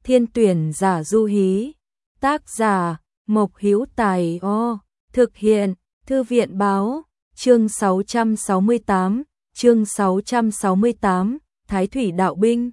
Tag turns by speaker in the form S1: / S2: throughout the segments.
S1: Thiên tuyển giả du hí. Tác giả Mộc Hữu Tài. Thực hiện Thư viện báo. Chương 668, Thái thủy đạo binh.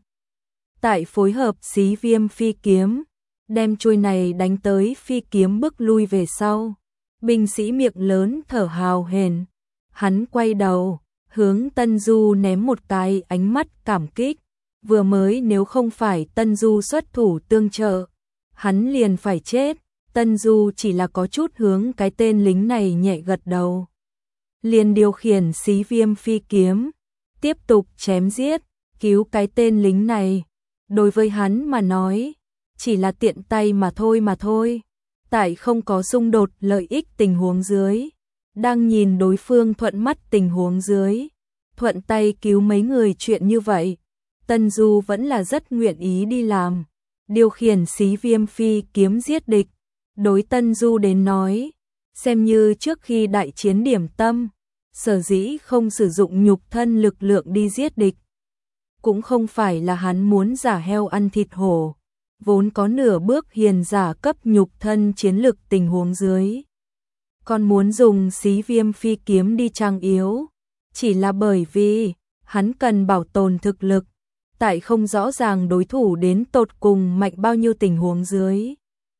S1: Tại phối hợp Xí Viêm phi kiếm, đem chuôi này đánh tới phi kiếm bước lui về sau. Binh sĩ miệng lớn thở hào hển. Hắn quay đầu, hướng Tân Du ném một cái ánh mắt cảm kích. Vừa mới nếu không phải Tân Du xuất thủ tương trợ, hắn liền phải chết. Tân Du chỉ là có chút hướng cái tên lính này nhẹ gật đầu, liền điều khiển Xí Viêm phi kiếm, tiếp tục chém giết, cứu cái tên lính này. Đối với hắn mà nói, chỉ là tiện tay mà thôi. Tại không có xung đột lợi ích tình huống dưới, đang nhìn đối phương thuận mắt tình huống dưới, thuận tay cứu mấy người chuyện như vậy, Tân Du vẫn là rất nguyện ý đi làm. Điều khiển Xí Viêm phi kiếm giết địch, đối Tân Du đến nói, xem như trước khi đại chiến điểm tâm. Sở dĩ không sử dụng nhục thân lực lượng đi giết địch, cũng không phải là hắn muốn giả heo ăn thịt hổ, vốn có nửa bước hiền giả cấp nhục thân chiến lực tình huống dưới, còn muốn dùng Xí Viêm phi kiếm đi trang yếu, chỉ là bởi vì hắn cần bảo tồn thực lực, tại không rõ ràng đối thủ đến tột cùng mạnh bao nhiêu tình huống dưới,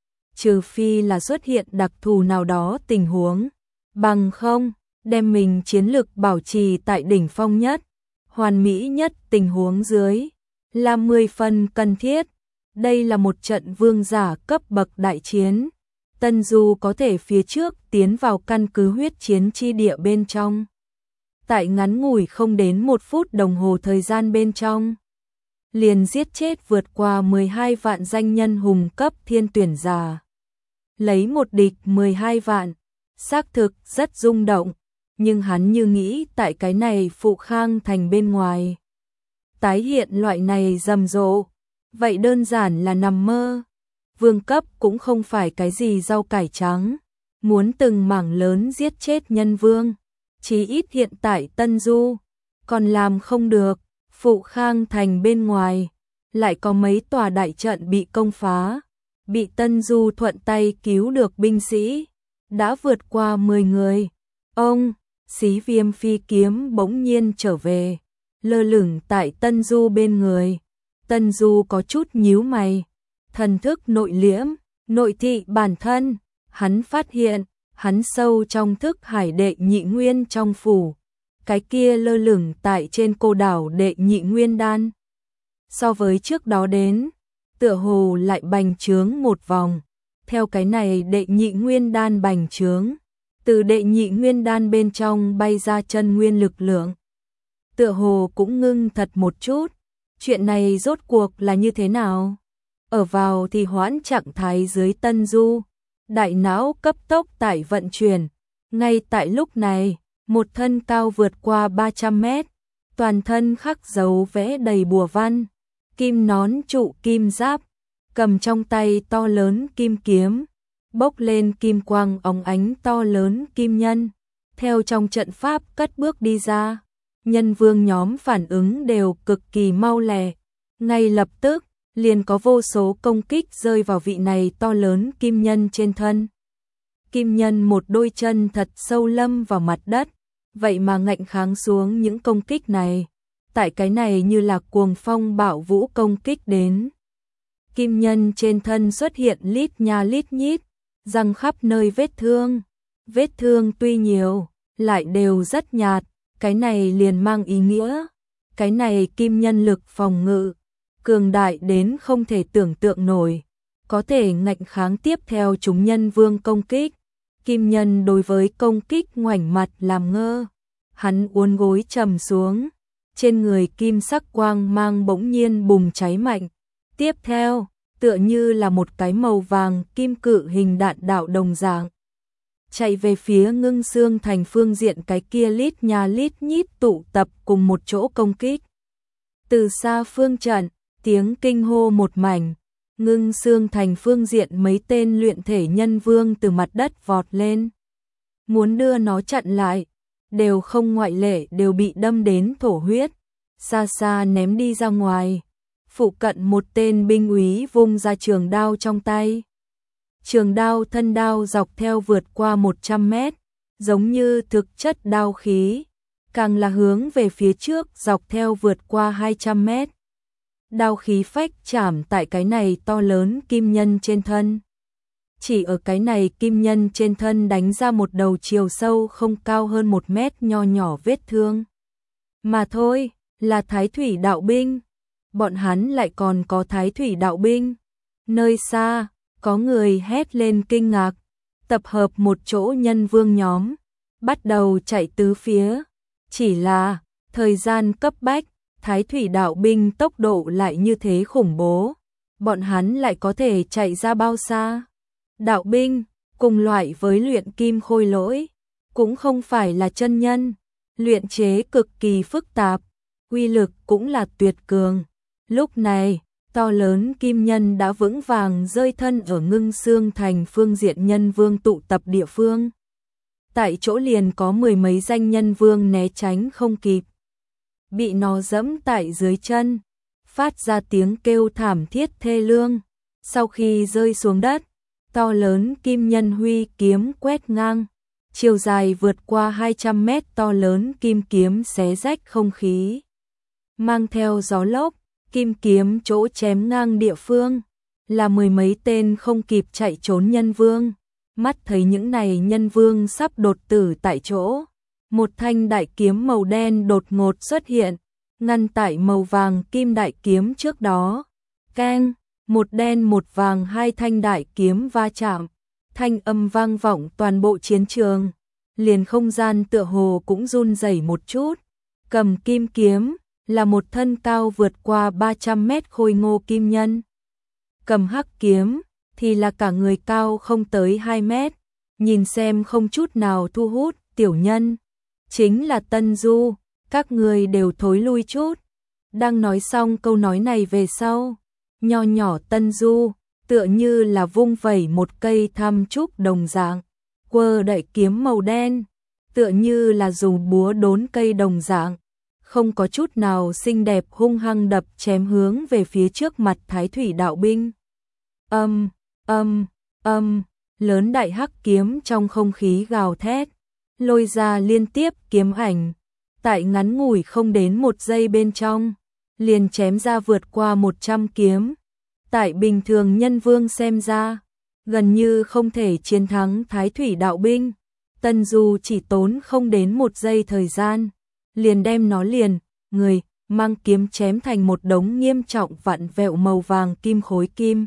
S1: trừ phi là xuất hiện đặc thù nào đó tình huống, bằng không đem mình chiến lực bảo trì tại đỉnh phong nhất, hoàn mỹ nhất tình huống dưới, là 10 phần cần thiết. Đây là một trận vương giả cấp bậc đại chiến. Tân Du có thể phía trước tiến vào căn cứ huyết chiến chi địa bên trong. Tại ngắn ngủi không đến 1 phút đồng hồ thời gian bên trong, liền giết chết vượt qua 12 vạn danh nhân hùng cấp thiên tuyển giả. Lấy một địch 12 vạn, xác thực rất rung động. Nhưng hắn như nghĩ tại cái này Phụ Khang thành bên ngoài, tái hiện loại này rầm rộ, vậy đơn giản là nằm mơ. Vương cấp cũng không phải cái gì rau cải trắng, muốn từng mảng lớn giết chết nhân vương, chí ít hiện tại Tân Du còn làm không được. Phụ Khang thành bên ngoài lại có mấy tòa đại trận bị công phá, bị Tân Du thuận tay cứu được binh sĩ đã vượt qua 10 người. Xí Viêm phi kiếm bỗng nhiên trở về, lơ lửng tại Tân Du bên người. Tân Du có chút nhíu mày, thần thức nội liễm, nội thị bản thân, hắn phát hiện, hắn sâu trong thức hải đệ nhị nguyên trong phủ, cái kia lơ lửng tại trên cô đảo đệ nhị nguyên đan. So với trước đó đến, tựa hồ lại bành trướng một vòng, theo cái này đệ nhị nguyên đan bành trướng. Từ đệ nhị nguyên đan bên trong bay ra chân nguyên lực lượng, tựa hồ cũng ngưng thật một chút. Chuyện này rốt cuộc là như thế nào? Ở vào thì hoãn trạng thái dưới Tân Du, đại não cấp tốc tại vận chuyển. Ngay tại lúc này, một thân cao vượt qua 300 mét, toàn thân khắc dấu vẽ đầy bùa văn, kim nón trụ kim giáp, cầm trong tay to lớn kim kiếm, bốc lên kim quang óng ánh to lớn kim nhân, theo trong trận pháp cất bước đi ra. Nhân vương nhóm phản ứng đều cực kỳ mau lẹ, ngay lập tức liền có vô số công kích rơi vào vị này to lớn kim nhân trên thân. Kim nhân một đôi chân thật sâu lâm vào mặt đất, vậy mà ngạnh kháng xuống những công kích này. Tại cái này như là cuồng phong bạo vũ công kích đến, kim nhân trên thân xuất hiện lít nha lít nhít, răng khắp nơi vết thương. Vết thương tuy nhiều, lại đều rất nhạt, cái này liền mang ý nghĩa, cái này kim nhân lực phòng ngự cường đại đến không thể tưởng tượng nổi, có thể ngạnh kháng tiếp theo chúng nhân vương công kích. Kim nhân đối với công kích ngoảnh mặt làm ngơ, hắn uốn gối trầm xuống, trên người kim sắc quang mang bỗng nhiên bùng cháy mạnh. Tiếp theo, tựa như là một cái màu vàng kim cự hình đạn đạo đồng dạng, chạy về phía Ngưng Xương thành phương diện cái kia lít nha lít nhít tụ tập cùng một chỗ công kích. Từ xa phương trận, tiếng kinh hô một mảnh, Ngưng Xương thành phương diện mấy tên luyện thể nhân vương từ mặt đất vọt lên, muốn đưa nó chặn lại, đều không ngoại lệ đều bị đâm đến thổ huyết, xa xa ném đi ra ngoài. Phụ cận một tên binh úy vung ra trường đao trong tay. Trường đao thân đao dọc theo vượt qua 100 mét, giống như thực chất đao khí, càng là hướng về phía trước dọc theo vượt qua 200 mét. Đao khí phách chạm tại cái này to lớn kim nhân trên thân. Chỉ ở cái này kim nhân trên thân đánh ra một đầu chiều sâu không cao hơn 1 mét nho nhỏ vết thương. Mà thôi, là Thái Thủy đạo binh. Bọn hắn lại còn có Thái Thủy đạo binh. Nơi xa, có người hét lên kinh ngạc, tập hợp một chỗ nhân vương nhóm, bắt đầu chạy tứ phía. Chỉ là, thời gian cấp bách, Thái Thủy đạo binh tốc độ lại như thế khủng bố. Bọn hắn lại có thể chạy ra bao xa? Đạo binh, cùng loại với luyện kim khôi lỗi, cũng không phải là chân nhân, luyện chế cực kỳ phức tạp, uy lực cũng là tuyệt cường. Lúc này, to lớn kim nhân đã vững vàng rơi thân ở Ngưng Xương Thành phương diện nhân vương tụ tập địa phương. Tại chỗ liền có 10 mấy danh nhân vương né tránh không kịp, bị nó dẫm tại dưới chân, phát ra tiếng kêu thảm thiết thê lương. Sau khi rơi xuống đất, to lớn kim nhân huy kiếm quét ngang, chiều dài vượt qua 200 mét to lớn kim kiếm xé rách không khí, mang theo gió lốc, kim kiếm chỗ chém ngang địa phương, là 10 mấy tên không kịp chạy trốn nhân vương. Mắt thấy những này nhân vương sắp đột tử tại chỗ, một thanh đại kiếm màu đen đột ngột xuất hiện, ngăn tại màu vàng kim đại kiếm trước đó. Keng, một đen một vàng hai thanh đại kiếm va chạm, thanh âm vang vọng toàn bộ chiến trường, liền không gian tựa hồ cũng run rẩy một chút. Cầm kim kiếm là một thân cao vượt qua 300 mét khôi ngô kim nhân. Cầm hắc kiếm thì là cả người cao không tới 2 mét, nhìn xem không chút nào thu hút, tiểu nhân. Chính là Tân Du, các người đều thối lui chút. Đang nói xong câu nói này về sau, nho nhỏ Tân Du, tựa như là vung vẩy một cây tham trúc đồng dạng, quơ đậy kiếm màu đen, tựa như là dùng búa đốn cây đồng dạng, không có chút nào xinh đẹp hung hăng đập chém hướng về phía trước mặt Thái Thủy đạo binh. Lớn đại hắc kiếm trong không khí gào thét, lôi ra liên tiếp kiếm ảnh, tại ngắn ngủi không đến 1 giây bên trong, liền chém ra vượt qua 100 kiếm. Tại bình thường nhân vương xem ra, gần như không thể chiến thắng Thái Thủy đạo binh. Tân Du chỉ tốn không đến 1 giây thời gian, liền đem nó người mang kiếm chém thành một đống nghiêm trọng vặn vẹo màu vàng kim khối kim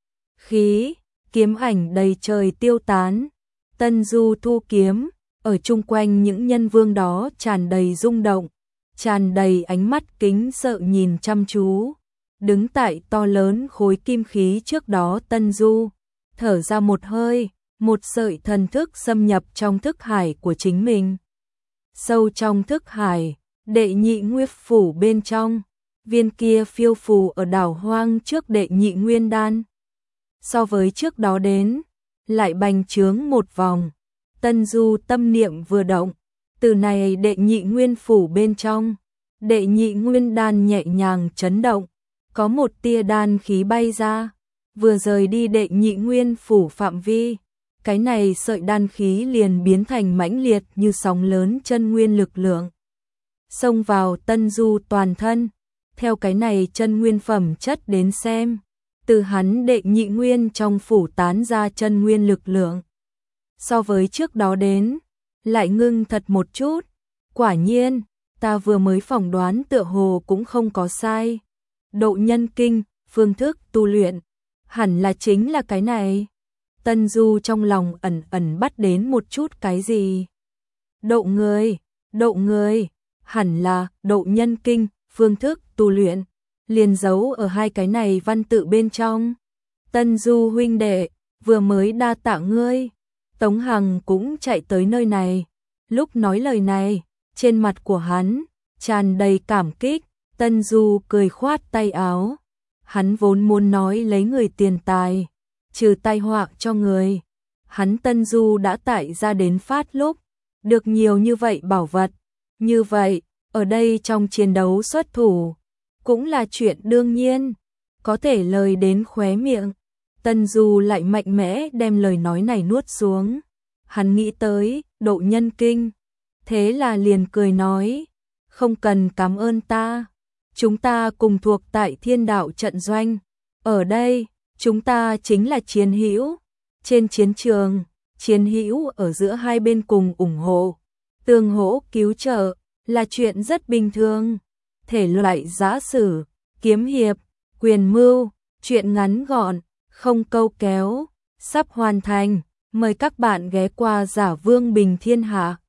S1: khí, kiếm ảnh đầy trời tiêu tán. Tân Du thu kiếm, ở chung quanh những nhân vương đó tràn đầy rung động, tràn đầy ánh mắt kính sợ nhìn chăm chú. Đứng tại to lớn khối kim khí trước đó, Tân Du thở ra một hơi, một sợi thần thức xâm nhập trong thức hải của chính mình. Sâu trong thức hải, đệ nhị nguyên phủ bên trong, viên kia phiêu phù ở đảo hoang trước đệ nhị nguyên đan. So với trước đó đến, lại bành trướng một vòng. Tân Du tâm niệm vừa động, từ này đệ nhị nguyên phủ bên trong, đệ nhị nguyên đan nhẹ nhàng chấn động, có một tia đan khí bay ra, vừa rời đi đệ nhị nguyên phủ phạm vi, cái này sợi đan khí liền biến thành mãnh liệt như sóng lớn chân nguyên lực lượng, xông vào Tân Du toàn thân. Theo cái này chân nguyên phẩm chất đến xem, từ hắn đệ nhị nguyên trong phủ tán ra chân nguyên lực lượng, so với trước đó đến, lại ngưng thật một chút. Quả nhiên, ta vừa mới phỏng đoán tựa hồ cũng không có sai. Độ nhân kinh, phương thức tu luyện, hẳn là chính là cái này. Tân Du trong lòng ẩn ẩn bắt đến một chút cái gì. Độ người, hẳn là độ nhân kinh, phương thức tu luyện, liền giấu ở hai cái này văn tự bên trong. Tân Du huynh đệ, vừa mới đa tạ ngươi. Tống Hằng cũng chạy tới nơi này. Lúc nói lời này, trên mặt của hắn tràn đầy cảm kích. Tân Du cười khoát tay áo. Hắn vốn muốn nói lấy người tiền tài, trừ tai họa cho người. Hắn Tân Du đã tại ra đến phát lúc, được nhiều như vậy bảo vật. Như vậy, ở đây trong chiến đấu xuất thủ, cũng là chuyện đương nhiên, có thể lời đến khóe miệng. Tần Du lại mạnh mẽ đem lời nói này nuốt xuống. Hắn nghĩ tới độ nhân kinh, thế là liền cười nói, không cần cảm ơn ta, chúng ta cùng thuộc tại Thiên Đạo trận doanh, ở đây, chúng ta chính là chiến hữu, trên chiến trường, chiến hữu ở giữa hai bên cùng ủng hộ, tương hỗ cứu trợ, là chuyện rất bình thường. Thể loại giã sử, kiếm hiệp, quyền mưu, chuyện ngắn gọn, không câu kéo, sắp hoàn thành, mời các bạn ghé qua Giả Vương Bình Thiên Hạ.